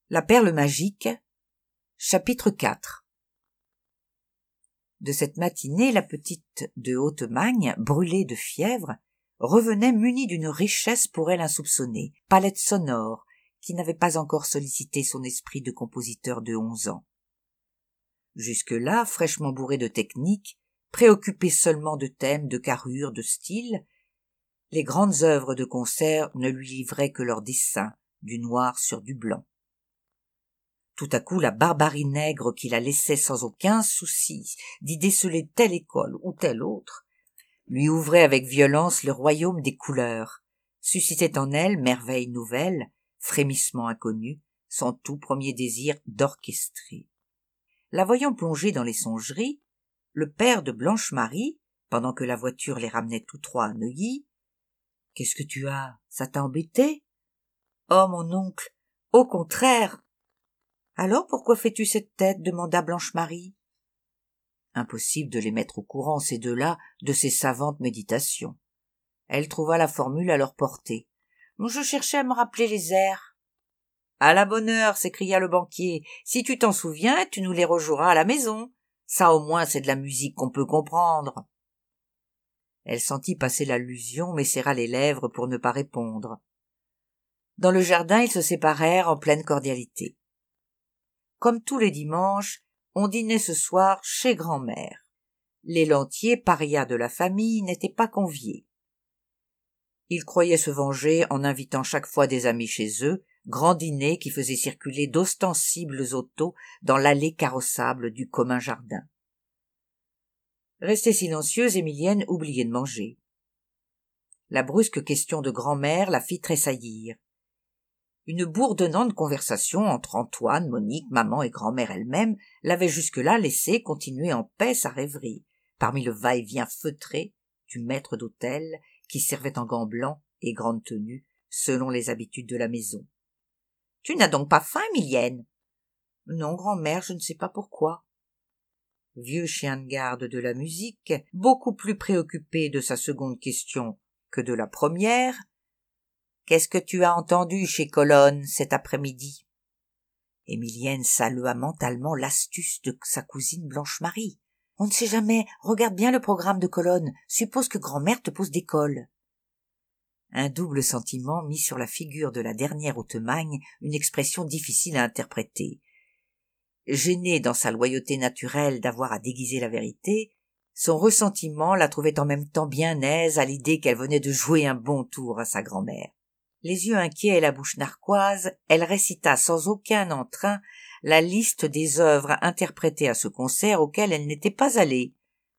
La perle magique, chapitre 4. De cette matinée, la petite de Haute-Magne, brûlée de fièvre, revenait munie d'une richesse pour elle insoupçonnée, palette sonore, qui n'avait pas encore sollicité son esprit de compositeur de 11 ans. Jusque-là, fraîchement bourrée de technique, préoccupée seulement de thèmes, de carrure, de style, les grandes œuvres de concert ne lui livraient que leur dessin, du noir sur du blanc. Tout à coup, la barbarie nègre qui la laissait sans aucun souci d'y déceler telle école ou telle autre, lui ouvrait avec violence le royaume des couleurs, suscitait en elle merveille nouvelle, frémissement inconnu, son tout premier désir d'orchestrer. La voyant plongée dans les songeries, le père de Blanche-Marie, pendant que la voiture les ramenait tous trois à Neuilly, « Qu'est-ce que tu as? Ça t'a embêté? »« Oh, mon oncle, au contraire !»« Alors pourquoi fais-tu cette tête ?» demanda Blanche-Marie. Impossible de les mettre au courant, ces deux-là, de ces savantes méditations. Elle trouva la formule à leur portée. « Je cherchais à me rappeler les airs. »« À la bonne heure !» s'écria le banquier. « Si tu t'en souviens, tu nous les rejoueras à la maison. Ça au moins c'est de la musique qu'on peut comprendre. » Elle sentit passer l'allusion, mais serra les lèvres pour ne pas répondre. Dans le jardin, ils se séparèrent en pleine cordialité. Comme tous les dimanches, on dînait ce soir chez grand-mère. Les Lantier, parias de la famille, n'étaient pas conviés. Ils croyaient se venger en invitant chaque fois des amis chez eux, grand dîner qui faisait circuler d'ostensibles autos dans l'allée carrossable du commun jardin. Restée silencieuse, Émilienne oubliait de manger. La brusque question de grand-mère la fit tressaillir. Une bourdonnante conversation entre Antoine, Monique, maman et grand-mère elle-même l'avait jusque-là laissé continuer en paix sa rêverie, parmi le va-et-vient feutré du maître d'hôtel qui servait en gants blancs et grande tenue, selon les habitudes de la maison. « Tu n'as donc pas faim, Émilienne ?»« Non, grand-mère, je ne sais pas pourquoi. » Vieux chien de garde de la musique, beaucoup plus préoccupé de sa seconde question que de la première, « Qu'est-ce que tu as entendu chez Colonne cet après-midi ?» Émilienne salua mentalement l'astuce de sa cousine Blanche-Marie. « On ne sait jamais, regarde bien le programme de Colonne, suppose que grand-mère te pose des cols. » Un double sentiment mit sur la figure de la dernière Haute-Magne une expression difficile à interpréter. Gênée dans sa loyauté naturelle d'avoir à déguiser la vérité, son ressentiment la trouvait en même temps bien aise à l'idée qu'elle venait de jouer un bon tour à sa grand-mère. Les yeux inquiets et la bouche narquoise, elle récita sans aucun entrain la liste des œuvres interprétées à ce concert auquel elle n'était pas allée.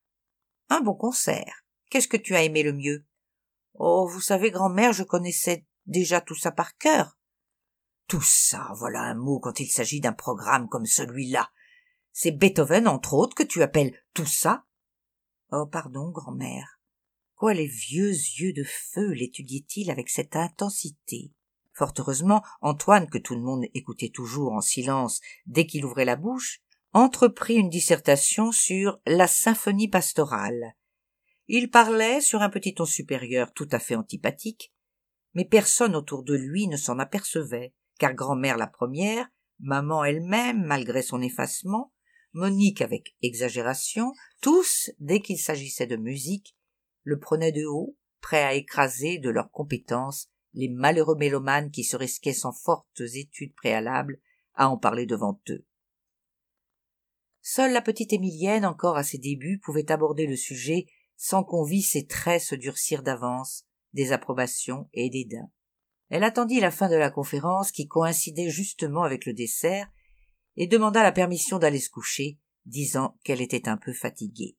« Un bon concert. Qu'est-ce que tu as aimé le mieux ?»« Oh, vous savez, grand-mère, je connaissais déjà tout ça par cœur. » « Tout ça, voilà un mot quand il s'agit d'un programme comme celui-là. C'est Beethoven, entre autres, que tu appelles tout ça ?»« Oh, pardon, grand-mère. » Quoi les vieux yeux de feu l'étudiaient-ils avec cette intensité? Fort heureusement, Antoine, que tout le monde écoutait toujours en silence dès qu'il ouvrait la bouche, entreprit une dissertation sur la symphonie pastorale. Il parlait sur un petit ton supérieur tout à fait antipathique, mais personne autour de lui ne s'en apercevait, car grand-mère la première, maman elle-même malgré son effacement, Monique avec exagération, tous, dès qu'il s'agissait de musique, le prenaient de haut, prêts à écraser de leurs compétences les malheureux mélomanes qui se risquaient sans fortes études préalables à en parler devant eux. Seule la petite Émilienne, encore à ses débuts, pouvait aborder le sujet sans qu'on vît ses traits se durcir d'avance, désapprobation et dédain. Elle attendit la fin de la conférence qui coïncidait justement avec le dessert et demanda la permission d'aller se coucher, disant qu'elle était un peu fatiguée.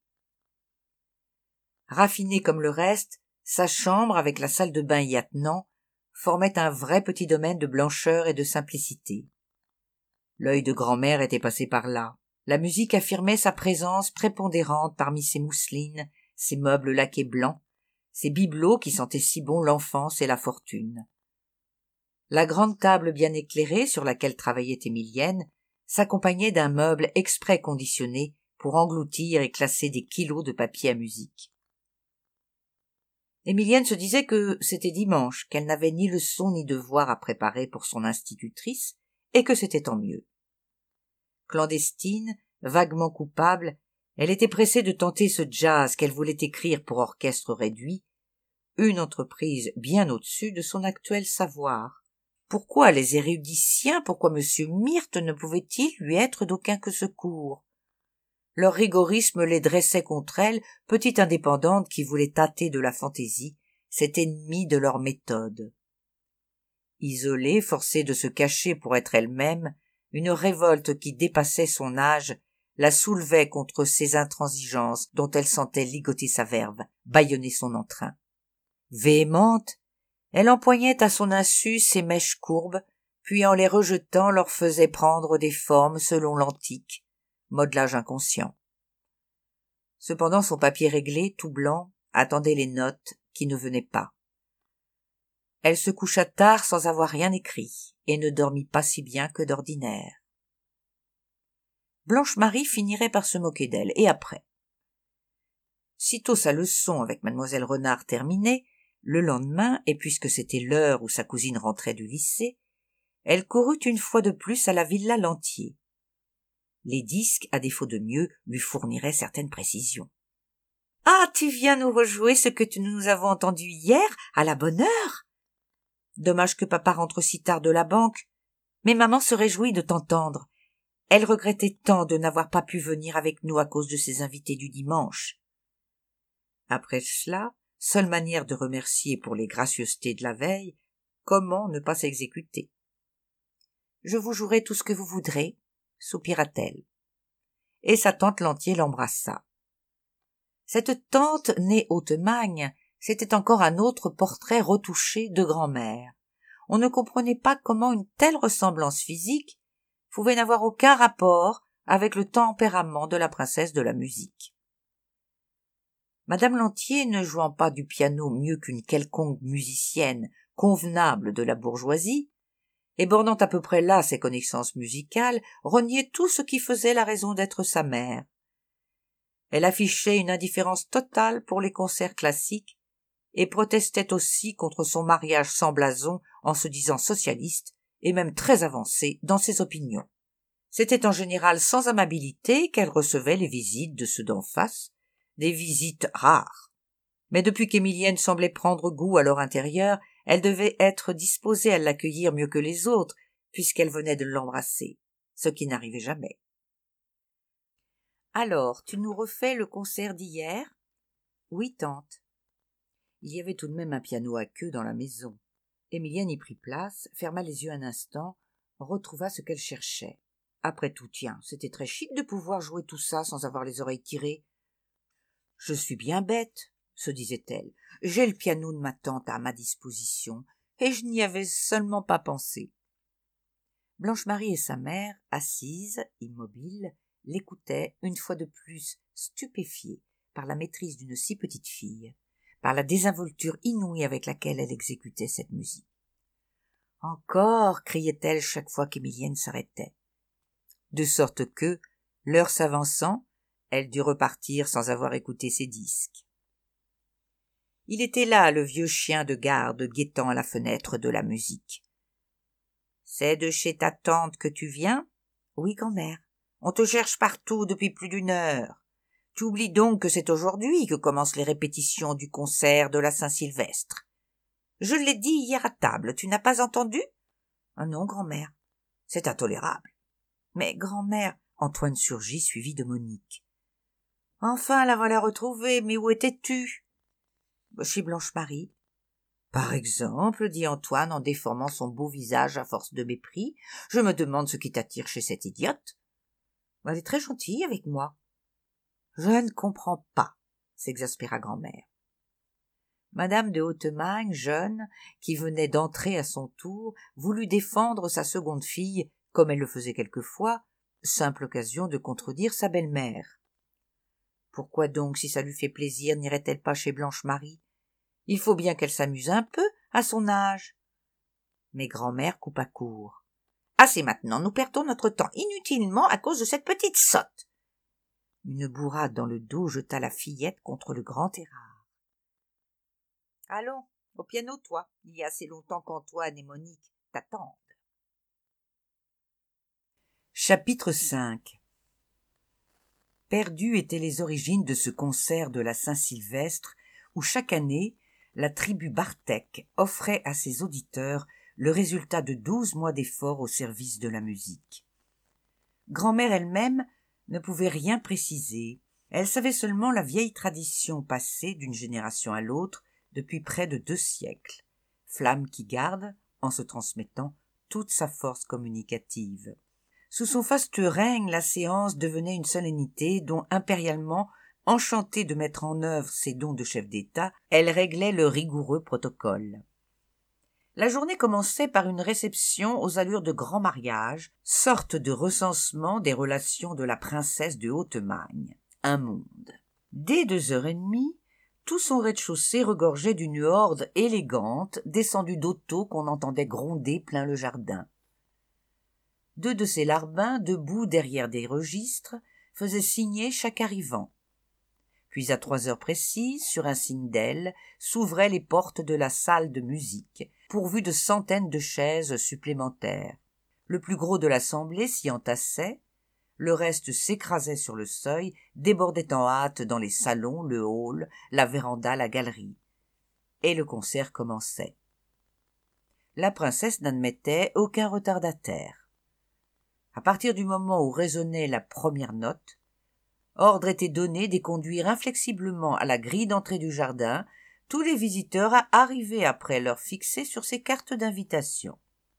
Raffinée comme le reste, sa chambre, avec la salle de bain y attenant, formait un vrai petit domaine de blancheur et de simplicité. L'œil de grand-mère était passé par là. La musique affirmait sa présence prépondérante parmi ses mousselines, ses meubles laqués blancs, ses bibelots qui sentaient si bon l'enfance et la fortune. La grande table bien éclairée sur laquelle travaillait Émilienne s'accompagnait d'un meuble exprès conditionné pour engloutir et classer des kilos de papier à musique. Émilienne se disait que c'était dimanche, qu'elle n'avait ni leçons ni devoirs à préparer pour son institutrice, et que c'était tant mieux. Clandestine, vaguement coupable, elle était pressée de tenter ce jazz qu'elle voulait écrire pour orchestre réduit, une entreprise bien au-dessus de son actuel savoir. Pourquoi les érudiciens, pourquoi M. Myrte ne pouvait-il lui être d'aucun que secours? Leur rigorisme les dressait contre elle, petite indépendante qui voulait tâter de la fantaisie, cette ennemie de leur méthode. Isolée, forcée de se cacher pour être elle-même, une révolte qui dépassait son âge la soulevait contre ces intransigences dont elle sentait ligoter sa verve, bâillonner son entrain. Véhémente, elle empoignait à son insu ses mèches courbes, puis en les rejetant leur faisait prendre des formes selon l'antique, modelage inconscient. Cependant son papier réglé, tout blanc, attendait les notes qui ne venaient pas. Elle se coucha tard sans avoir rien écrit, et ne dormit pas si bien que d'ordinaire. Blanche-Marie finirait par se moquer d'elle, et après? Sitôt sa leçon avec mademoiselle Renard terminée, le lendemain, et puisque c'était l'heure où sa cousine rentrait du lycée, elle courut une fois de plus à la villa Lantier. Les disques, à défaut de mieux, lui fourniraient certaines précisions. « Ah, tu viens nous rejouer ce que nous avons entendu hier, à la bonne heure ! Dommage que papa rentre si tard de la banque, mais maman se réjouit de t'entendre. Elle regrettait tant de n'avoir pas pu venir avec nous à cause de ses invités du dimanche. » Après cela, seule manière de remercier pour les gracieusetés de la veille, comment ne pas s'exécuter? « Je vous jouerai tout ce que vous voudrez, » soupira-t-elle. Et sa tante Lantier l'embrassa. Cette tante, née Hautemagne, c'était encore un autre portrait retouché de grand-mère. On ne comprenait pas comment une telle ressemblance physique pouvait n'avoir aucun rapport avec le tempérament de la princesse de la musique. Madame Lantier, ne jouant pas du piano mieux qu'une quelconque musicienne convenable de la bourgeoisie, et bornant à peu près là ses connaissances musicales, reniait tout ce qui faisait la raison d'être sa mère. Elle affichait une indifférence totale pour les concerts classiques et protestait aussi contre son mariage sans blason en se disant socialiste et même très avancée dans ses opinions. C'était en général sans amabilité qu'elle recevait les visites de ceux d'en face, des visites rares. Mais depuis qu'Émilienne semblait prendre goût à leur intérieur, elle devait être disposée à l'accueillir mieux que les autres, puisqu'elle venait de l'embrasser, ce qui n'arrivait jamais. « Alors, tu nous refais le concert d'hier ?»« Oui, tante. » Il y avait tout de même un piano à queue dans la maison. Émilienne y prit place, ferma les yeux un instant, retrouva ce qu'elle cherchait. Après tout, tiens, c'était très chic de pouvoir jouer tout ça sans avoir les oreilles tirées. « Je suis bien bête, » se disait-elle. « J'ai le piano de ma tante à ma disposition, et je n'y avais seulement pas pensé. » Blanche-Marie et sa mère, assises, immobiles, l'écoutaient une fois de plus, stupéfiées par la maîtrise d'une si petite fille, par la désinvolture inouïe avec laquelle elle exécutait cette musique. « Encore » criait-elle chaque fois qu'Émilienne s'arrêtait. De sorte que, l'heure s'avançant, elle dut repartir sans avoir écouté ses disques. Il était là, le vieux chien de garde, guettant à la fenêtre de la musique. « C'est de chez ta tante que tu viens ?»« Oui, grand-mère. On te cherche partout depuis plus d'une heure. Tu oublies donc que c'est aujourd'hui que commencent les répétitions du concert de la Saint-Sylvestre. Je l'ai dit hier à table, tu n'as pas entendu ?»« Ah non, grand-mère. C'est intolérable. »« Mais, grand-mère, » Antoine surgit, suivi de Monique. « Enfin, la voilà retrouvée, mais où étais-tu ?»« Chez Blanche-Marie. »« Par exemple, » dit Antoine en déformant son beau visage à force de mépris, « je me demande ce qui t'attire chez cette idiote. »« Elle est très gentille avec moi. »« Je ne comprends pas, » s'exaspéra grand-mère. Madame de Hautemagne, jeune, qui venait d'entrer à son tour, voulut défendre sa seconde fille, comme elle le faisait quelquefois, simple occasion de contredire sa belle-mère. Pourquoi donc, si ça lui fait plaisir, n'irait-elle pas chez Blanche-Marie? Il faut bien qu'elle s'amuse un peu, à son âge. Mais grand-mère coupa court. « Assez maintenant, nous perdons notre temps inutilement à cause de cette petite sotte. » Une bourrade dans le dos jeta la fillette contre le grand érard. « Allons, au piano, toi, il y a assez longtemps qu'Antoine et Monique t'attendent. » Chapitre 5. Perdues étaient les origines de ce concert de la Saint-Sylvestre où chaque année la tribu Bartek offrait à ses auditeurs le résultat de 12 mois d'efforts au service de la musique. Grand-mère elle-même ne pouvait rien préciser, elle savait seulement la vieille tradition passée d'une génération à l'autre depuis près de 2 siècles, flamme qui garde, en se transmettant, toute sa force communicative. Sous son fastueux règne, la séance devenait une solennité dont, impérialement, enchantée de mettre en œuvre ses dons de chef d'État, elle réglait le rigoureux protocole. La journée commençait par une réception aux allures de grand mariage, sorte de recensement des relations de la princesse de Haute-Magne. Un monde. Dès 2h30, tout son rez-de-chaussée regorgeait d'une horde élégante, descendue d'autos qu'on entendait gronder plein le jardin. 2 de ces larbins, debout derrière des registres, faisaient signer chaque arrivant. Puis à 3 heures précises, sur un signe d'aile, s'ouvraient les portes de la salle de musique, pourvues de centaines de chaises supplémentaires. Le plus gros de l'assemblée s'y entassait, le reste s'écrasait sur le seuil, débordait en hâte dans les salons, le hall, la véranda, la galerie. Et le concert commençait. La princesse n'admettait aucun retardataire. À partir du moment où résonnait la première note, ordre était donné d'y conduire inflexiblement à la grille d'entrée du jardin tous les visiteurs arrivés après l'heure fixée sur ces cartes d'invitation.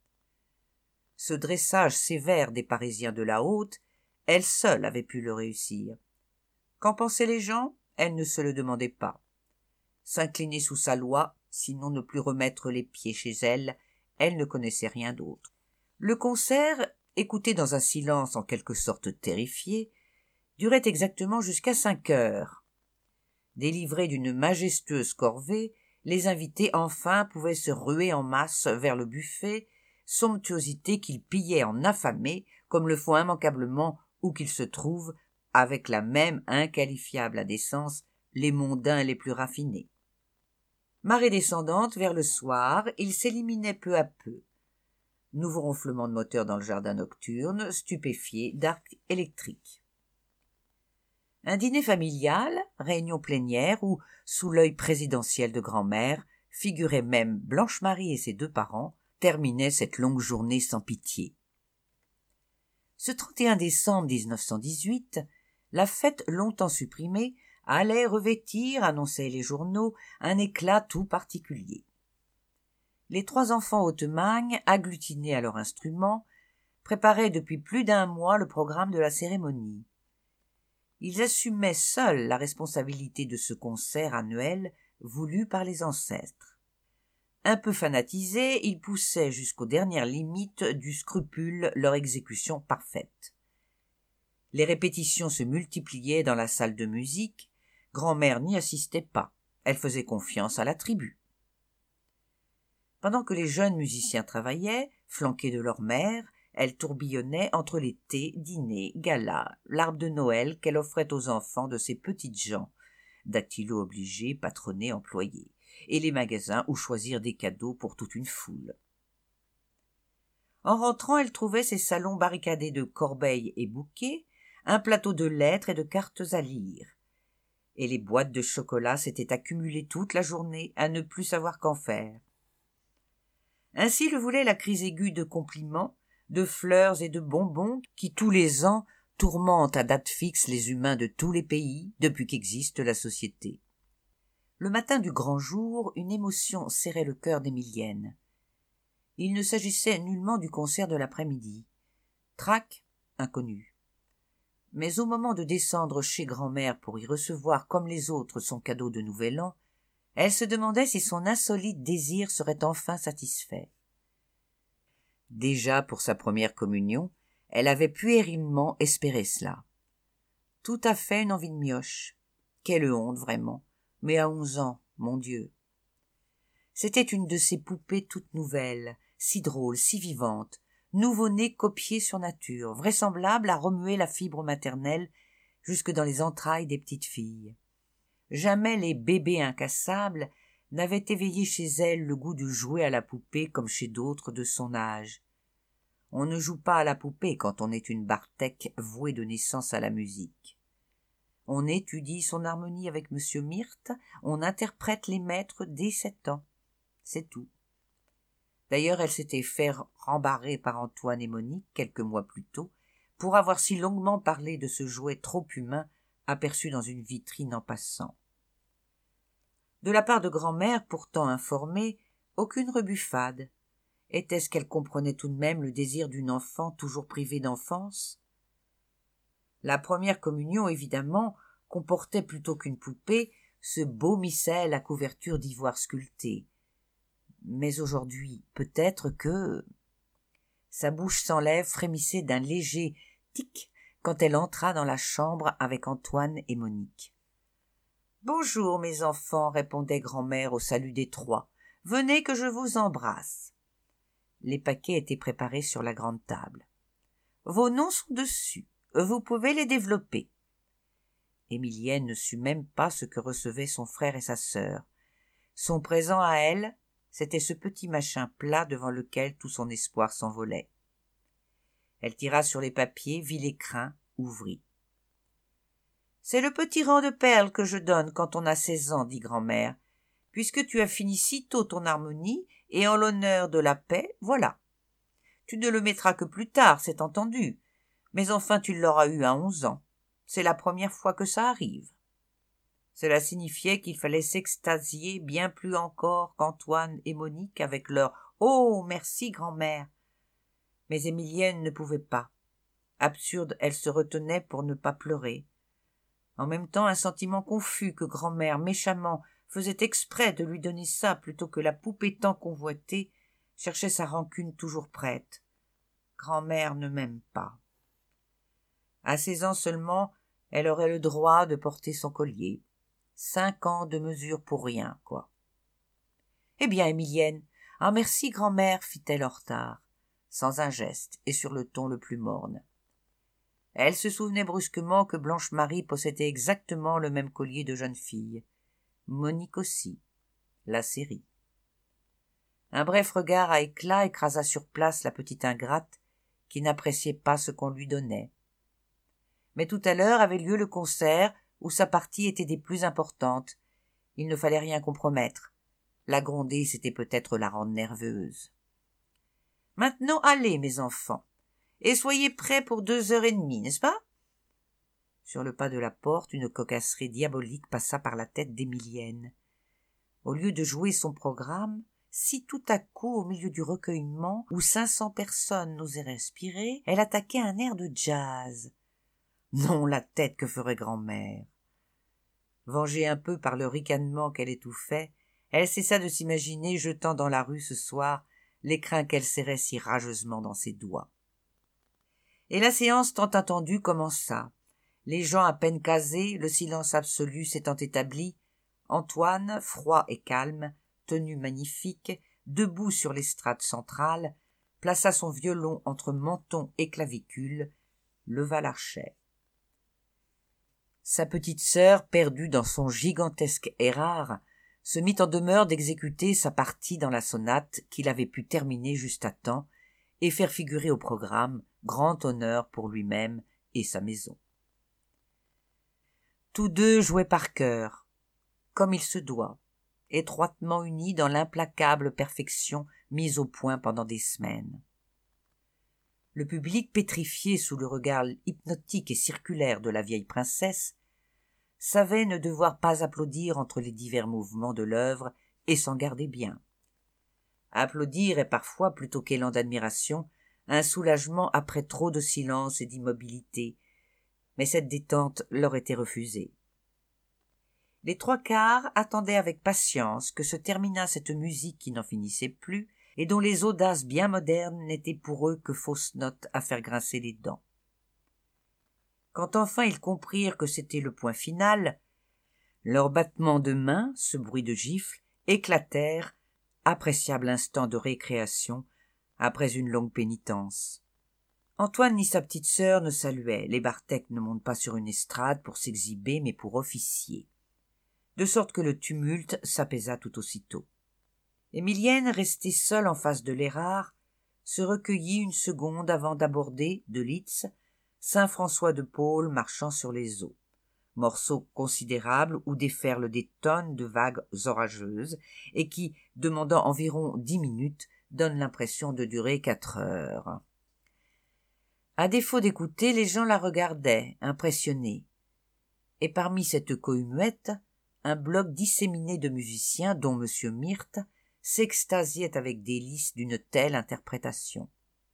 Ce dressage sévère des Parisiens de la haute, elle seule avait pu le réussir. Qu'en pensaient les gens? Elle ne se le demandait pas. S'incliner sous sa loi, sinon ne plus remettre les pieds chez elle, elle ne connaissait rien d'autre. Le concert, écouté dans un silence en quelque sorte terrifié, durait exactement jusqu'à 5 heures. Délivrés d'une majestueuse corvée, les invités enfin pouvaient se ruer en masse vers le buffet, somptuosité qu'ils pillaient en affamés, comme le font immanquablement où qu'ils se trouvent, avec la même inqualifiable indécence, les mondains les plus raffinés. Marée descendante, vers le soir, ils s'éliminaient peu à peu. Nouveau ronflement de moteur dans le jardin nocturne, stupéfié d'arcs électriques. Un dîner familial, réunion plénière où, sous l'œil présidentiel de grand-mère, figuraient même Blanche-Marie et ses 2 parents, terminait cette longue journée sans pitié. Ce 31 décembre 1918, la fête longtemps supprimée allait revêtir, annonçaient les journaux, un éclat tout particulier. Les 3 enfants Haute-Magne, agglutinés à leur instrument, préparaient depuis plus d'1 mois le programme de la cérémonie. Ils assumaient seuls la responsabilité de ce concert annuel voulu par les ancêtres. Un peu fanatisés, ils poussaient jusqu'aux dernières limites du scrupule leur exécution parfaite. Les répétitions se multipliaient dans la salle de musique, grand-mère n'y assistait pas, elle faisait confiance à la tribu. Pendant que les jeunes musiciens travaillaient, flanqués de leur mère, elle tourbillonnait entre les thés, dîners, galas, l'arbre de Noël qu'elle offrait aux enfants de ces petites gens, dactylo obligés, patronnés, employés, et les magasins où choisir des cadeaux pour toute une foule. En rentrant, elle trouvait ses salons barricadés de corbeilles et bouquets, un plateau de lettres et de cartes à lire. Et les boîtes de chocolat s'étaient accumulées toute la journée à ne plus savoir qu'en faire. Ainsi le voulait la crise aiguë de compliments, de fleurs et de bonbons qui, tous les ans, tourmentent à date fixe les humains de tous les pays depuis qu'existe la société. Le matin du grand jour, une émotion serrait le cœur d'Émilienne. Il ne s'agissait nullement du concert de l'après-midi. Trac, inconnu. Mais au moment de descendre chez grand-mère pour y recevoir comme les autres son cadeau de nouvel an, elle se demandait si son insolite désir serait enfin satisfait. Déjà pour sa première communion, elle avait puérilement espéré cela. Tout à fait une envie de mioche. Quelle honte, vraiment. Mais à 11 ans, mon Dieu. C'était une de ces poupées toutes nouvelles, si drôles, si vivantes, nouveau-née copiée sur nature, vraisemblable à remuer la fibre maternelle jusque dans les entrailles des petites filles. Jamais les bébés incassables n'avaient éveillé chez elle le goût de jouer à la poupée comme chez d'autres de son âge. On ne joue pas à la poupée quand on est une Bartek vouée de naissance à la musique. On étudie son harmonie avec M. Myrthe, on interprète les maîtres dès 7 ans. C'est tout. D'ailleurs, elle s'était fait rembarrer par Antoine et Monique quelques mois plus tôt pour avoir si longuement parlé de ce jouet trop humain aperçu dans une vitrine en passant. De la part de grand-mère, pourtant informée, aucune rebuffade. Était-ce qu'elle comprenait tout de même le désir d'une enfant toujours privée d'enfance? La première communion, évidemment, comportait plutôt qu'une poupée ce beau missel à couverture d'ivoire sculpté. Mais aujourd'hui, peut-être que... Sa bouche sans lèvres frémissait d'un léger tic quand elle entra dans la chambre avec Antoine et Monique. « Bonjour, mes enfants, répondait grand-mère au salut des trois. « Venez que je vous embrasse. » Les paquets étaient préparés sur la grande table. « Vos noms sont dessus. Vous pouvez les développer. » Émilienne ne sut même pas ce que recevaient son frère et sa sœur. Son présent à elle, c'était ce petit machin plat devant lequel tout son espoir s'envolait. Elle tira sur les papiers, vit l'écrin, ouvrit. « C'est le petit rang de perles que je donne quand on a 16 ans, dit grand-mère. Puisque tu as fini si tôt ton harmonie, et en l'honneur de la paix, voilà. Tu ne le mettras que plus tard, c'est entendu. Mais enfin tu l'auras eu à 11 ans. C'est la première fois que ça arrive. » Cela signifiait qu'il fallait s'extasier bien plus encore qu'Antoine et Monique avec leur « Oh, merci, grand-mère !» Mais Émilienne ne pouvait pas. Absurde, elle se retenait pour ne pas pleurer. En même temps, un sentiment confus que grand-mère, méchamment, faisait exprès de lui donner ça plutôt que la poupée tant convoitée, cherchait sa rancune toujours prête. Grand-mère ne m'aime pas. À 16 ans seulement, elle aurait le droit de porter son collier. 5 ans de mesure pour rien, quoi. « Eh bien, Émilienne, ah merci, grand-mère, fit-elle en retard, sans un geste et sur le ton le plus morne. Elle se souvenait brusquement que Blanche-Marie possédait exactement le même collier de jeune fille. Monique aussi. La série. Un bref regard à éclat écrasa sur place la petite ingrate qui n'appréciait pas ce qu'on lui donnait. Mais tout à l'heure avait lieu le concert où sa partie était des plus importantes. Il ne fallait rien compromettre. La gronder, c'était peut-être la rendre nerveuse. « Maintenant, allez, mes enfants, et soyez prêts pour 2h30, n'est-ce pas ?» Sur le pas de la porte, une cocasserie diabolique passa par la tête d'Émilienne. Au lieu de jouer son programme, si tout à coup, au milieu du recueillement, où 500 personnes n'osaient respirer, elle attaquait un air de jazz. Non, la tête que ferait grand-mère. Vengée un peu par le ricanement qu'elle étouffait, elle cessa de s'imaginer jetant dans la rue ce soir l'écrin qu'elle serrait si rageusement dans ses doigts. Et la séance tant attendue commença. Les gens à peine casés, le silence absolu s'étant établi, Antoine, froid et calme, tenue magnifique, debout sur l'estrade centrale, plaça son violon entre menton et clavicule, leva l'archet. Sa petite sœur, perdue dans son gigantesque errare, se mit en demeure d'exécuter sa partie dans la sonate qu'il avait pu terminer juste à temps et faire figurer au programme grand honneur pour lui-même et sa maison. Tous deux jouaient par cœur, comme il se doit, étroitement unis dans l'implacable perfection mise au point pendant des semaines. Le public, pétrifié sous le regard hypnotique et circulaire de la vieille princesse, savait ne devoir pas applaudir entre les divers mouvements de l'œuvre et s'en garder bien. Applaudir est parfois, plutôt qu'élan d'admiration, un soulagement après trop de silence et d'immobilité, mais cette détente leur était refusée. Les trois quarts attendaient avec patience que se terminât cette musique qui n'en finissait plus et dont les audaces bien modernes n'étaient pour eux que fausses notes à faire grincer les dents. Quand enfin ils comprirent que c'était le point final, leurs battements de mains, ce bruit de gifles, éclatèrent, appréciable instant de récréation après une longue pénitence. Antoine ni sa petite sœur ne saluaient, les Bartek ne montent pas sur une estrade pour s'exhiber mais pour officier, de sorte que le tumulte s'apaisa tout aussitôt. Émilienne, restée seule en face de l'errare, se recueillit une seconde avant d'aborder, de Litz, saint François de Paule marchant sur les eaux. Morceau considérable où déferlent des tonnes de vagues orageuses et qui, demandant environ 10 minutes, donne l'impression de durer 4 heures. À défaut d'écouter, les gens la regardaient, impressionnés. Et parmi cette cohue muette, un bloc disséminé de musiciens, dont M. Myrthe, s'extasiait avec délice d'une telle interprétation.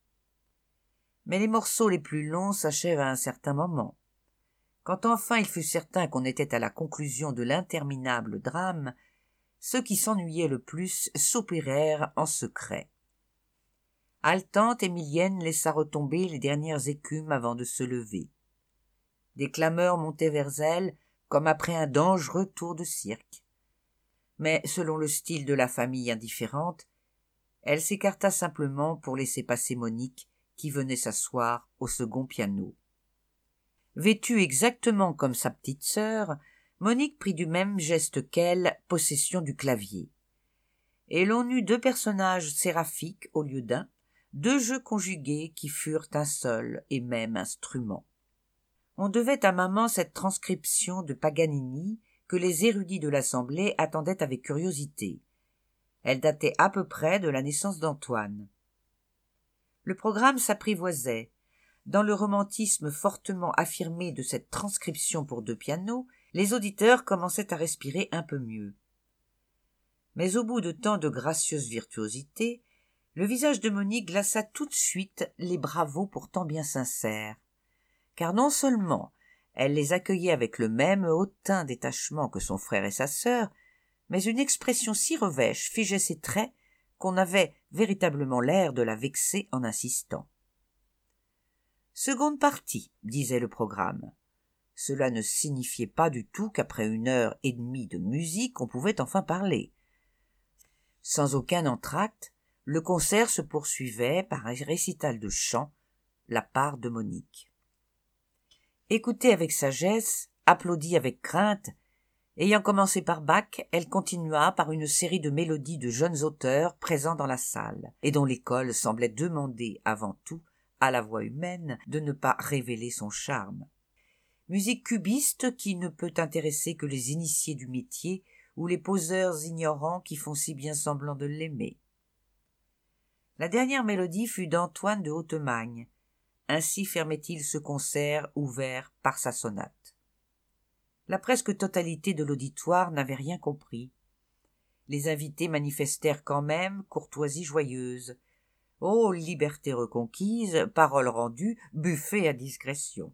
Mais les morceaux les plus longs s'achèvent à un certain moment. Quand enfin il fut certain qu'on était à la conclusion de l'interminable drame, ceux qui s'ennuyaient le plus soupirèrent en secret. Haletante, Émilienne laissa retomber les dernières écumes avant de se lever. Des clameurs montaient vers elle comme après un dangereux tour de cirque. Mais, selon le style de la famille indifférente, elle s'écarta simplement pour laisser passer Monique, qui venait s'asseoir au second piano. Vêtue exactement comme sa petite sœur, Monique prit du même geste qu'elle possession du clavier. Et l'on eut 2 personnages séraphiques au lieu d'un, 2 jeux conjugués qui furent un seul et même instrument. On devait à maman cette transcription de Paganini que les érudits de l'Assemblée attendaient avec curiosité. Elle datait à peu près de la naissance d'Antoine. Le programme s'apprivoisait. Dans le romantisme fortement affirmé de cette transcription pour 2 pianos, les auditeurs commençaient à respirer un peu mieux. Mais au bout de tant de gracieuse virtuosité, le visage de Monique glaça tout de suite les bravos pourtant bien sincères. Car non seulement elle les accueillait avec le même hautain détachement que son frère et sa sœur, mais une expression si revêche figeait ses traits qu'on avait véritablement l'air de la vexer en insistant. Seconde partie, disait le programme. Cela ne signifiait pas du tout qu'après 1h30 de musique on pouvait enfin parler. Sans aucun entracte, le concert se poursuivait par un récital de chant, la part de Monique. Écoutée avec sagesse, applaudie avec crainte, ayant commencé par Bach, elle continua par une série de mélodies de jeunes auteurs présents dans la salle, et dont l'école semblait demander avant tout à la voix humaine de ne pas révéler son charme. Musique cubiste qui ne peut intéresser que les initiés du métier ou les poseurs ignorants qui font si bien semblant de l'aimer. La dernière mélodie fut d'Antoine de Hautemagne. Ainsi fermait-il ce concert ouvert par sa sonate. La presque totalité de l'auditoire n'avait rien compris. Les invités manifestèrent quand même courtoisie joyeuse. Oh, liberté reconquise, parole rendue, buffet à discrétion.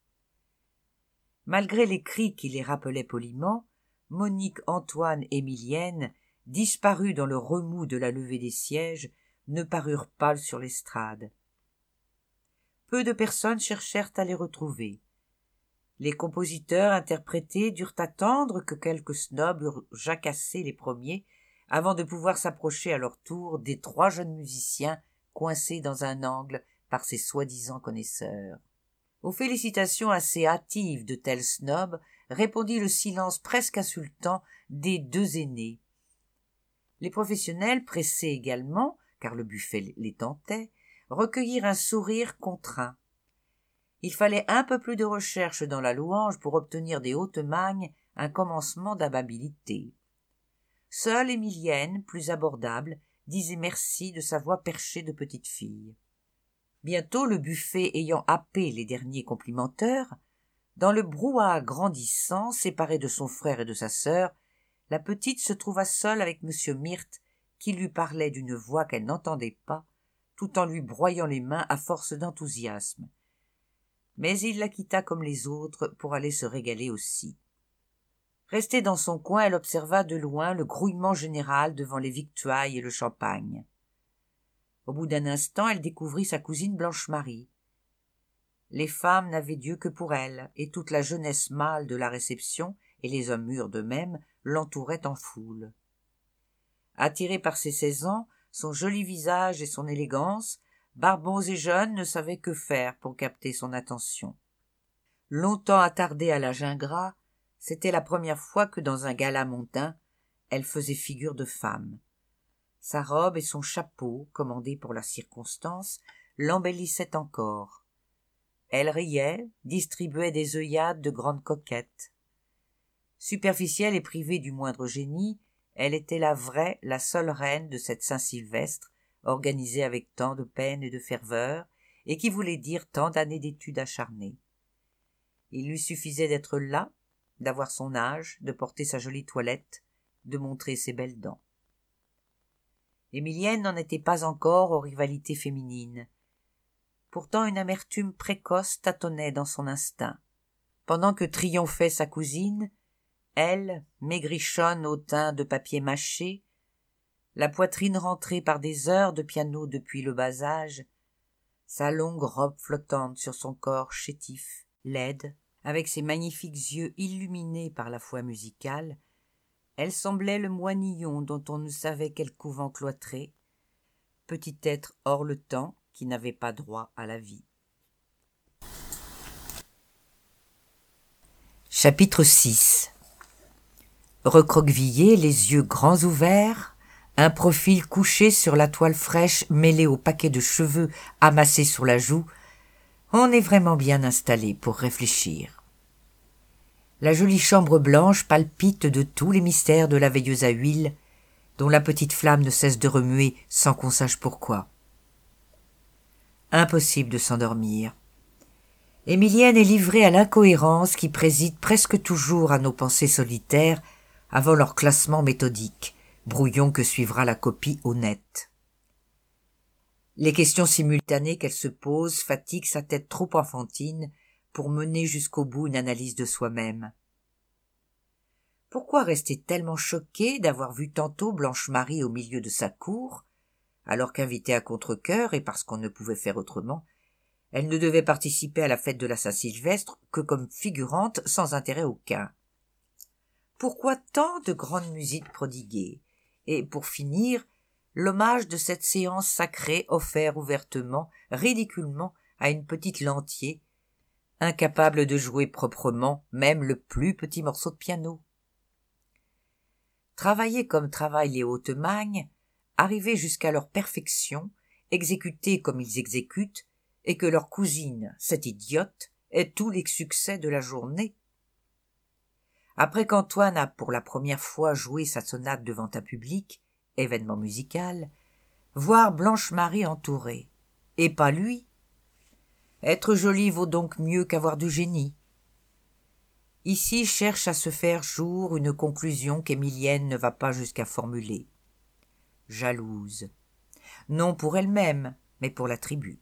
Malgré les cris qui les rappelaient poliment, Monique, Antoine, Émilienne, disparus dans le remous de la levée des sièges, ne parurent pas sur l'estrade. Peu de personnes cherchèrent à les retrouver. Les compositeurs interprétés durent attendre que quelques snobs eurent jacassé les premiers avant de pouvoir s'approcher à leur tour des 3 jeunes musiciens coincés dans un angle par ces soi-disant connaisseurs. Aux félicitations assez hâtives de tels snobs répondit le silence presque insultant des 2 aînés. Les professionnels, pressés également, car le buffet les tentait, recueillirent un sourire contraint. Il fallait un peu plus de recherche dans la louange pour obtenir des Hautemagne un commencement d'amabilité. Seule Émilienne, plus abordable, disait merci de sa voix perchée de petite fille. Bientôt, le buffet ayant happé les derniers complimenteurs, dans le brouhaha grandissant, séparée de son frère et de sa sœur, la petite se trouva seule avec M. Myrthe, qui lui parlait d'une voix qu'elle n'entendait pas, tout en lui broyant les mains à force d'enthousiasme. Mais il la quitta comme les autres pour aller se régaler aussi. Restée dans son coin, elle observa de loin le grouillement général devant les victuailles et le champagne. Au bout d'un instant, elle découvrit sa cousine Blanche-Marie. Les femmes n'avaient Dieu que pour elle, et toute la jeunesse mâle de la réception, et les hommes mûrs d'eux-mêmes, l'entouraient en foule. Attirés par ses 16 ans, son joli visage et son élégance, Barbons et jeunes ne savaient que faire pour capter son attention. Longtemps attardée à la Gingras, c'était la première fois que dans un gala mondain, elle faisait figure de femme. Sa robe et son chapeau, commandés pour la circonstance, l'embellissaient encore. Elle riait, distribuait des œillades de grande coquette. Superficielle et privée du moindre génie, elle était la vraie, la seule reine de cette Saint-Sylvestre, organisée avec tant de peine et de ferveur, et qui voulait dire tant d'années d'études acharnées. Il lui suffisait d'être là, d'avoir son âge, de porter sa jolie toilette, de montrer ses belles dents. Émilienne n'en était pas encore aux rivalités féminines. Pourtant une amertume précoce tâtonnait dans son instinct. Pendant que triomphait sa cousine, elle, maigrichonne au teint de papier mâché, la poitrine rentrée par des heures de piano depuis le bas âge, sa longue robe flottante sur son corps chétif, laide, avec ses magnifiques yeux illuminés par la foi musicale, elle semblait le moinillon dont on ne savait quel couvent cloîtré, petit être hors le temps qui n'avait pas droit à la vie. Chapitre 6. Recroquevillé, les yeux grands ouverts, un profil couché sur la toile fraîche mêlée au paquet de cheveux amassés sur la joue, on est vraiment bien installé pour réfléchir. La jolie chambre blanche palpite de tous les mystères de la veilleuse à huile, dont la petite flamme ne cesse de remuer sans qu'on sache pourquoi. Impossible de s'endormir. Émilienne est livrée à l'incohérence qui préside presque toujours à nos pensées solitaires avant leur classement méthodique, brouillon que suivra la copie honnête. Les questions simultanées qu'elle se pose fatiguent sa tête trop enfantine pour mener jusqu'au bout une analyse de soi-même. Pourquoi rester tellement choquée d'avoir vu tantôt Blanche-Marie au milieu de sa cour, alors qu'invitée à contre-cœur et parce qu'on ne pouvait faire autrement, elle ne devait participer à la fête de la Saint-Sylvestre que comme figurante sans intérêt aucun? Pourquoi tant de grandes musiques prodiguées? Et, pour finir, l'hommage de cette séance sacrée offert ouvertement, ridiculement, à une petite Lantier, incapable de jouer proprement même le plus petit morceau de piano. Travailler comme travaillent les hautes-magnes, arriver jusqu'à leur perfection, exécuter comme ils exécutent, et que leur cousine, cette idiote, ait tous les succès de la journée. Après qu'Antoine a pour la première fois joué sa sonate devant un public, événement musical, voir Blanche-Marie entourée, et pas lui. Être jolie vaut donc mieux qu'avoir du génie. Ici cherche à se faire jour une conclusion qu'Émilienne ne va pas jusqu'à formuler. Jalouse. Non pour elle-même, mais pour la tribu.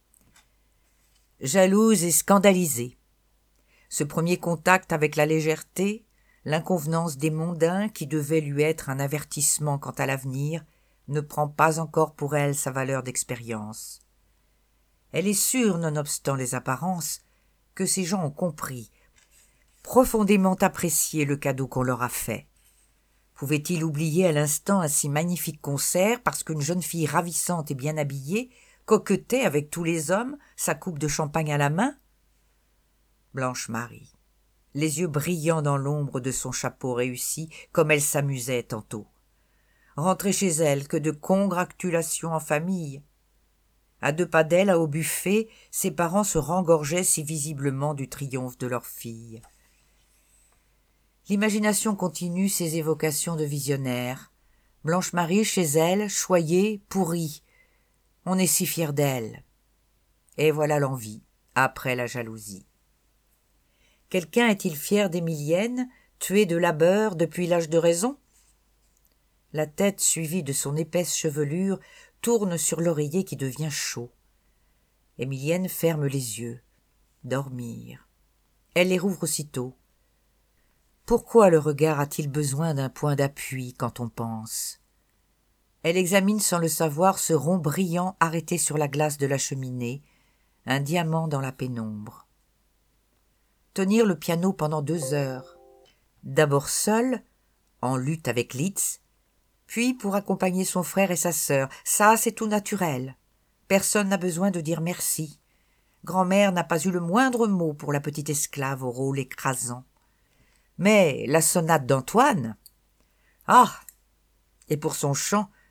Jalouse et scandalisée. Ce premier contact avec la légèreté, l'inconvenance des mondains qui devait lui être un avertissement quant à l'avenir, ne prend pas encore pour elle sa valeur d'expérience. Elle est sûre, nonobstant les apparences, que ces gens ont compris, profondément apprécié le cadeau qu'on leur a fait. Pouvait-il oublier à l'instant un si magnifique concert parce qu'une jeune fille ravissante et bien habillée coquetait avec tous les hommes, sa coupe de champagne à la main? Blanche-Marie, les yeux brillants dans l'ombre de son chapeau réussi, comme elle s'amusait tantôt. Rentrer chez elle, que de congratulations en famille. À 2 pas d'elle, au buffet, ses parents se rengorgeaient si visiblement du triomphe de leur fille. L'imagination continue ses évocations de visionnaire. Blanche-Marie, chez elle, choyée, pourrie. On est si fier d'elle. Et voilà l'envie, après la jalousie. Quelqu'un est-il fier d'Émilienne, tuée de labeur depuis l'âge de raison? La tête suivie de son épaisse chevelure tourne sur l'oreiller qui devient chaud. Émilienne ferme les yeux. Dormir. Elle les rouvre aussitôt. Pourquoi le regard a-t-il besoin d'un point d'appui quand on pense? Elle examine sans le savoir ce rond brillant arrêté sur la glace de la cheminée, un diamant dans la pénombre. Tenir le piano pendant 2 heures, d'abord seule, en lutte avec Litz, puis pour accompagner son frère et sa sœur, ça c'est tout naturel. Personne n'a besoin de dire merci. Grand-mère n'a pas eu le moindre mot pour la petite esclave au rôle écrasant. Mais la sonate d'Antoine, ah! Et pour son chant,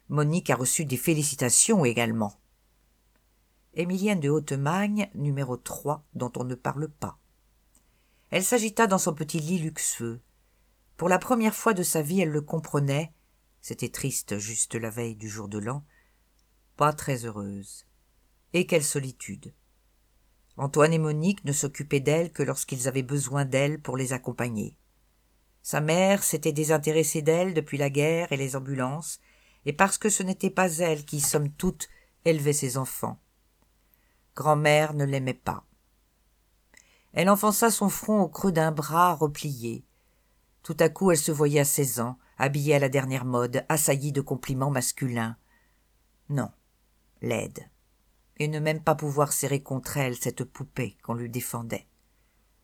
Monique a reçu des félicitations également. Émilienne de Hautemagne, numéro 3, dont on ne parle pas. Elle s'agita dans son petit lit luxueux. Pour la première fois de sa vie, elle le comprenait. C'était triste, juste la veille du jour de l'an. Pas très heureuse. Et quelle solitude. Antoine et Monique ne s'occupaient d'elle que lorsqu'ils avaient besoin d'elle pour les accompagner. Sa mère s'était désintéressée d'elle depuis la guerre et les ambulances, et parce que ce n'était pas elle qui, somme toute, élevait ses enfants. Grand-mère ne l'aimait pas. Elle enfonça son front au creux d'un bras replié. Tout à coup, elle se voyait à 16 ans, habillée à la dernière mode, assaillie de compliments masculins. Non, laide. Et ne même pas pouvoir serrer contre elle cette poupée qu'on lui défendait. Pleurer ?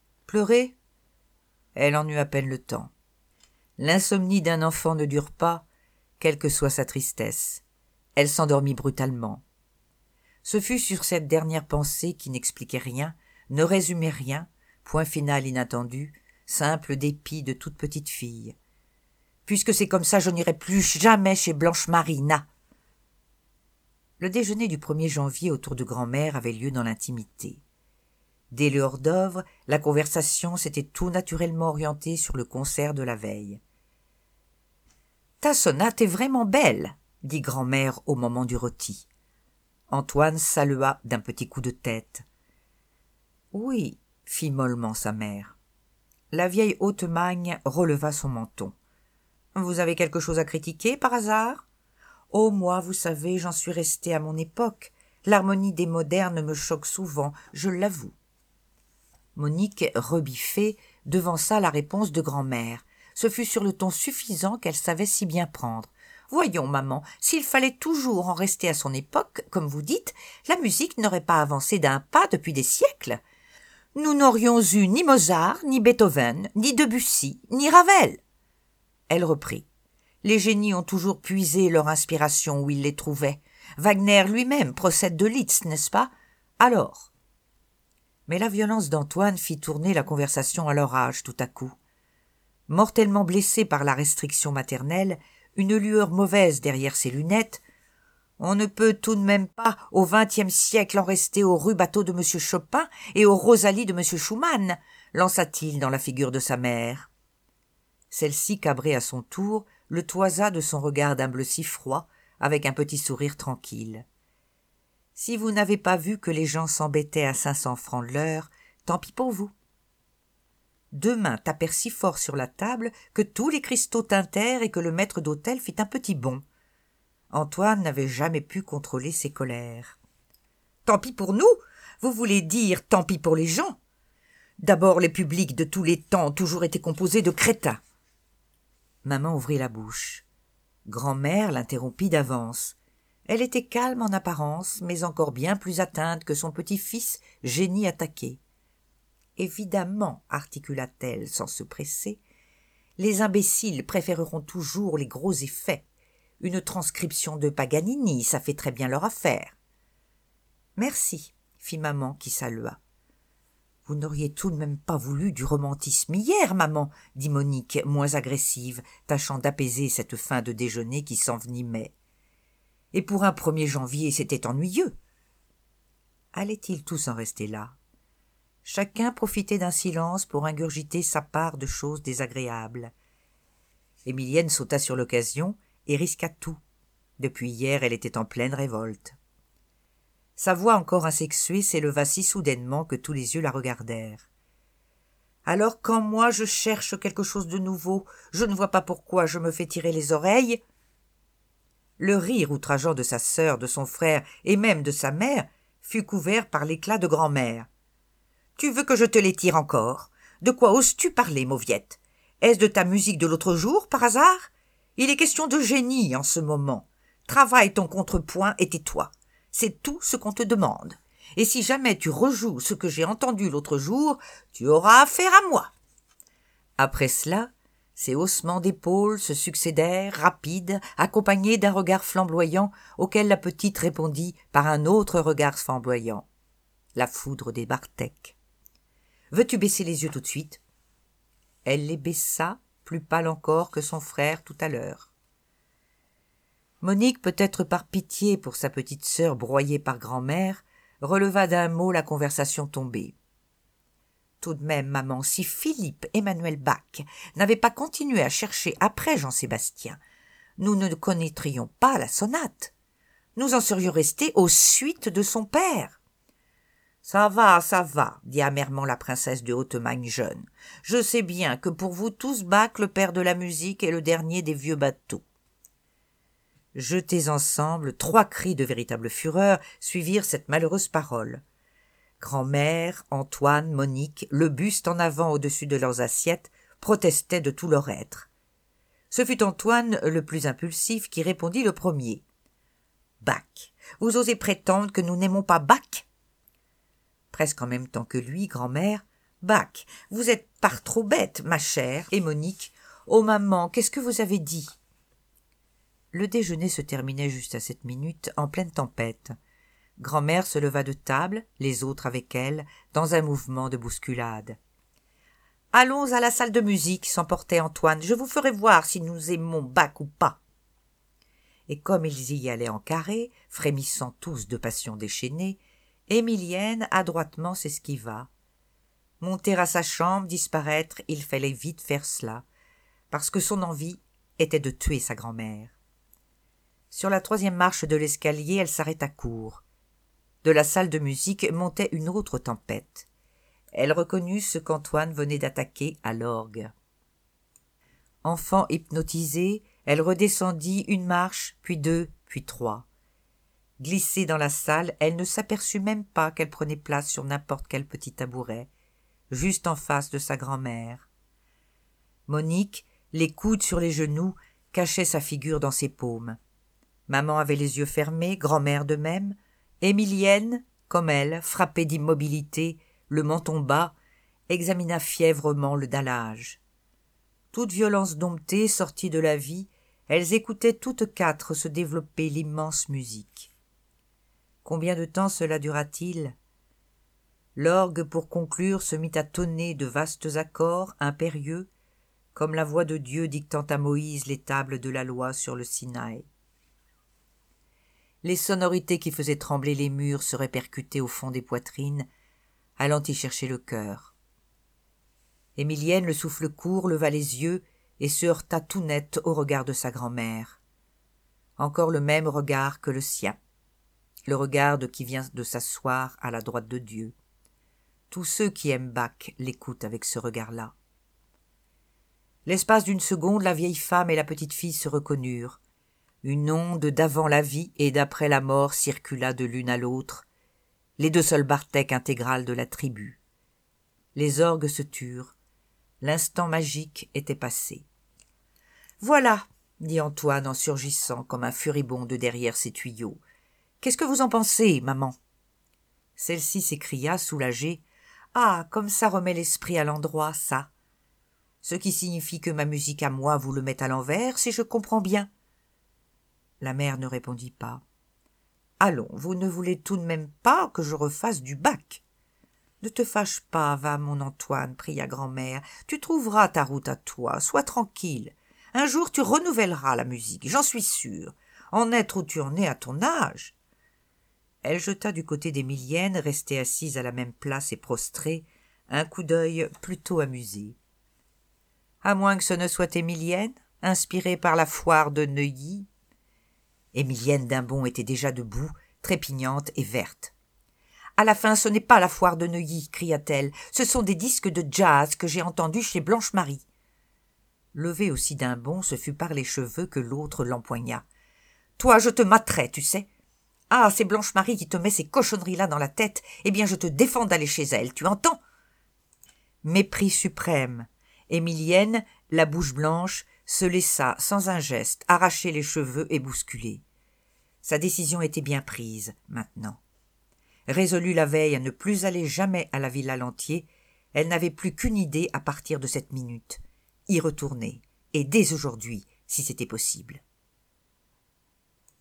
Elle en eut à peine le temps. L'insomnie d'un enfant ne dure pas, quelle que soit sa tristesse. Elle s'endormit brutalement. Ce fut sur cette dernière pensée qui n'expliquait rien, ne résumait rien, point final inattendu, simple dépit de toute petite fille. Puisque c'est comme ça, je n'irai plus jamais chez Blanche-Marie, na. Le déjeuner du 1er janvier autour de grand-mère avait lieu dans l'intimité. Dès le hors-d'œuvre, la conversation s'était tout naturellement orientée sur le concert de la veille. « Ta sonate est vraiment belle, » dit grand-mère au moment du rôti. Antoine salua d'un petit coup de tête. « Oui, » fit mollement sa mère. La vieille Hautemagne releva son menton. « Vous avez quelque chose à critiquer, par hasard ? Oh, moi, vous savez, j'en suis restée à mon époque. L'harmonie des modernes me choque souvent, je l'avoue. » Monique, rebiffée, devança la réponse de grand-mère. Ce fut sur le ton suffisant qu'elle savait si bien prendre. « Voyons, maman, s'il fallait toujours en rester à son époque, comme vous dites, la musique n'aurait pas avancé d'un pas depuis des siècles. Nous n'aurions eu ni Mozart, ni Beethoven, ni Debussy, ni Ravel. » Elle reprit. « Les génies ont toujours puisé leur inspiration où ils les trouvaient. Wagner lui-même procède de Liszt, n'est-ce pas ? Alors ?» Mais la violence d'Antoine fit tourner la conversation à l'orage tout à coup. Mortellement blessé par la restriction maternelle, une lueur mauvaise derrière ses lunettes, « On ne peut tout de même pas, au XXe siècle, en rester aux rues bateaux de M. Chopin et aux Rosalie de M. Schumann, lança-t-il dans la figure de sa mère. Celle-ci, cabrée à son tour, le toisa de son regard d'un bleu si froid, avec un petit sourire tranquille. « Si vous n'avez pas vu que les gens s'embêtaient à 500 francs de l'heure, tant pis pour vous. » Deux mains tapèrent si fort sur la table que tous les cristaux tintèrent et que le maître d'hôtel fit un petit bond. Antoine n'avait jamais pu contrôler ses colères. « Tant pis pour nous ? Vous voulez dire tant pis pour les gens ? D'abord, les publics de tous les temps ont toujours été composés de crétins. » Maman ouvrit la bouche. Grand-mère l'interrompit d'avance. Elle était calme en apparence, mais encore bien plus atteinte que son petit-fils, génie attaqué. « Évidemment, articula-t-elle sans se presser, les imbéciles préféreront toujours les gros effets. Une transcription de Paganini, ça fait très bien leur affaire. »« Merci, » fit maman qui salua. « Vous n'auriez tout de même pas voulu du romantisme hier, maman, » dit Monique, moins agressive, tâchant d'apaiser cette fin de déjeuner qui s'envenimait. Et pour un 1er janvier, c'était ennuyeux. Allaient-ils tous en rester là ? Chacun profitait d'un silence pour ingurgiter sa part de choses désagréables. Émilienne sauta sur l'occasion et risqua tout. Depuis hier, elle était en pleine révolte. Sa voix encore insexuée s'éleva si soudainement que tous les yeux la regardèrent. « Alors quand moi je cherche quelque chose de nouveau, je ne vois pas pourquoi je me fais tirer les oreilles. » Le rire outrageant de sa sœur, de son frère et même de sa mère fut couvert par l'éclat de grand-mère. « Tu veux que je te les tire encore ? De quoi oses-tu parler, mauviette ? Est-ce de ta musique de l'autre jour, par hasard ? Il est question de génie en ce moment. Travaille ton contrepoint et tais-toi. C'est tout ce qu'on te demande. Et si jamais tu rejoues ce que j'ai entendu l'autre jour, tu auras affaire à moi. » Après cela, ces haussements d'épaules se succédèrent, rapides, accompagnés d'un regard flamboyant auquel la petite répondit par un autre regard flamboyant. La foudre des Bartek. « Veux-tu baisser les yeux tout de suite ?» Elle les baissa, plus pâle encore que son frère tout à l'heure. Monique, peut-être par pitié pour sa petite sœur broyée par grand-mère, releva d'un mot la conversation tombée. « Tout de même, maman, si Philippe Emmanuel Bach n'avait pas continué à chercher après Jean-Sébastien, nous ne connaîtrions pas la sonate. Nous en serions restés aux suites de son père. » « Ça va, dit amèrement la princesse de Haute-Magne jeune. Je sais bien que pour vous tous Bach, le père de la musique, est le dernier des vieux bateaux. » Jetés ensemble, 3 cris de véritable fureur suivirent cette malheureuse parole. Grand-mère, Antoine, Monique, le buste en avant au-dessus de leurs assiettes, protestaient de tout leur être. Ce fut Antoine, le plus impulsif, qui répondit le premier. « Bach, vous osez prétendre que nous n'aimons pas Bach ?» Presque en même temps que lui, grand-mère, « Bach, vous êtes par trop bête, ma chère. » Et Monique, « Oh maman, qu'est-ce que vous avez dit ?» Le déjeuner se terminait juste à cette minute, en pleine tempête. Grand-mère se leva de table, les autres avec elle, dans un mouvement de bousculade. « Allons à la salle de musique, » s'emportait Antoine. « Je vous ferai voir si nous aimons Bach ou pas. » Et comme ils y allaient en carré, frémissant tous de passion déchaînée, Émilienne adroitement s'esquiva. Monter à sa chambre, disparaître, il fallait vite faire cela, parce que son envie était de tuer sa grand-mère. Sur la 3e marche de l'escalier, elle s'arrêta court. De la salle de musique montait une autre tempête. Elle reconnut ce qu'Antoine venait d'attaquer à l'orgue. Enfant hypnotisée, elle redescendit une marche, puis 2, puis 3. Glissée dans la salle, elle ne s'aperçut même pas qu'elle prenait place sur n'importe quel petit tabouret, juste en face de sa grand-mère. Monique, les coudes sur les genoux, cachait sa figure dans ses paumes. Maman avait les yeux fermés, grand-mère de même. Émilienne, comme elle, frappée d'immobilité, le menton bas, examina fièvrement le dallage. Toutes violences domptées, sorties de la vie, elles écoutaient toutes 4 se développer l'immense musique. Combien de temps cela dura-t-il? L'orgue, pour conclure, se mit à tonner de vastes accords impérieux, comme la voix de Dieu dictant à Moïse les tables de la loi sur le Sinaï. Les sonorités qui faisaient trembler les murs se répercutaient au fond des poitrines, allant y chercher le cœur. Émilienne, le souffle court, leva les yeux et se heurta tout net au regard de sa grand-mère. Encore le même regard que le sien, le regard de qui vient de s'asseoir à la droite de Dieu. Tous ceux qui aiment Bach l'écoutent avec ce regard-là. L'espace d'une seconde, la vieille femme et la petite fille se reconnurent. Une onde d'avant la vie et d'après la mort circula de l'une à l'autre, les 2 seuls Barteks intégrales de la tribu. Les orgues se turent. L'instant magique était passé. « Voilà, » dit Antoine en surgissant comme un furibond de derrière ses tuyaux. « Qu'est-ce que vous en pensez, maman ?» Celle-ci s'écria, soulagée. « Ah, comme ça remet l'esprit à l'endroit, ça. Ce qui signifie que ma musique à moi vous le met à l'envers, si je comprends bien. » La mère ne répondit pas. « Allons, vous ne voulez tout de même pas que je refasse du Bach. »« Ne te fâche pas, va, mon Antoine, pria grand-mère. Tu trouveras ta route à toi, sois tranquille. Un jour tu renouvelleras la musique, j'en suis sûre. En être où tu en es à ton âge. » Elle jeta du côté d'Émilienne, restée assise à la même place et prostrée, un coup d'œil plutôt amusé. À moins que ce ne soit Émilienne, inspirée par la foire de Neuilly. Émilienne d'un bond était déjà debout, trépignante et verte. « À la fin, ce n'est pas la foire de Neuilly, cria-t-elle, ce sont des disques de jazz que j'ai entendus chez Blanche-Marie. » Levée aussi d'un bond, ce fut par les cheveux que l'autre l'empoigna. « Toi, je te materai, tu sais. Ah, c'est Blanche-Marie qui te met ces cochonneries-là dans la tête, eh bien je te défends d'aller chez elle, tu entends ?» Mépris suprême. Émilienne, la bouche blanche, se laissa, sans un geste, arracher les cheveux et bousculer. Sa décision était bien prise, maintenant. Résolue la veille à ne plus aller jamais à la Villa Lantier, elle n'avait plus qu'une idée à partir de cette minute. Y retourner, et dès aujourd'hui, si c'était possible.